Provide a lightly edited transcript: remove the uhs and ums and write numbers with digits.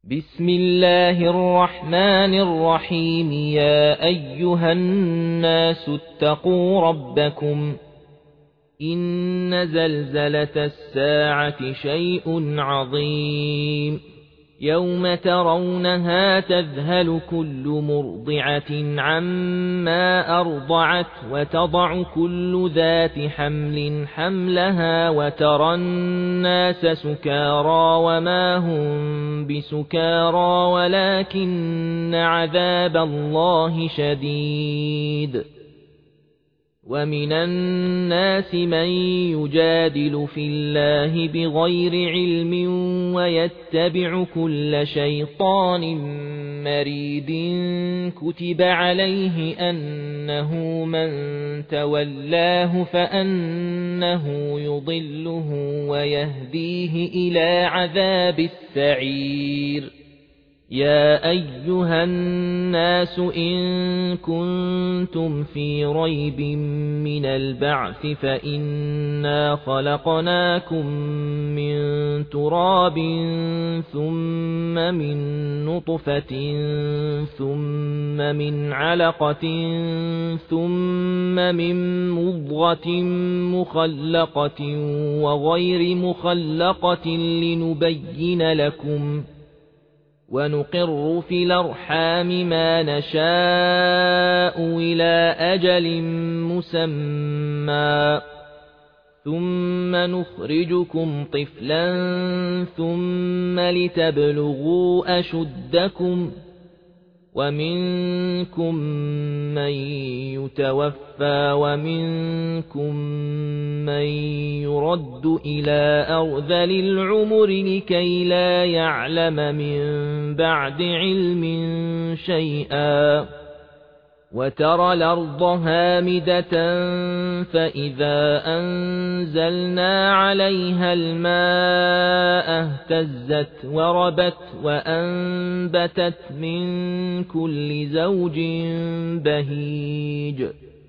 بسم الله الرحمن الرحيم. يا أيها الناس اتقوا ربكم إن زلزلة الساعة شيء عظيم. يوم ترونها تذهل كل مرضعة عما أرضعت وتضع كل ذات حمل حملها وترى الناس سكارى وما هم بسكارى ولكن عذاب الله شديد. ومن الناس من يجادل في الله بغير علم ويتبع كل شيطان مريد كتب عليه أنه من تولاه فأنه يضله ويهديه إلى عذاب السعير. يا أيها الناس إن كنتم في ريب من البعث فإنا خلقناكم من تراب ثم من نطفة ثم من علقة ثم من مضغة مخلقة وغير مخلقة لنبين لكم ونقر في الأرحام ما نشاء إلى أجل مسمى ثم نخرجكم طفلا ثم لتبلغوا أشدكم ومنكم من يتوفى ومنكم من يرد إلى أرذل العمر لكي لا يعلم من بعد علم شيئا. وترى الأرض هامدة فإذا أنزلنا عليها الماء اهتزت وربت وأنبتت من كل زوج بهيج.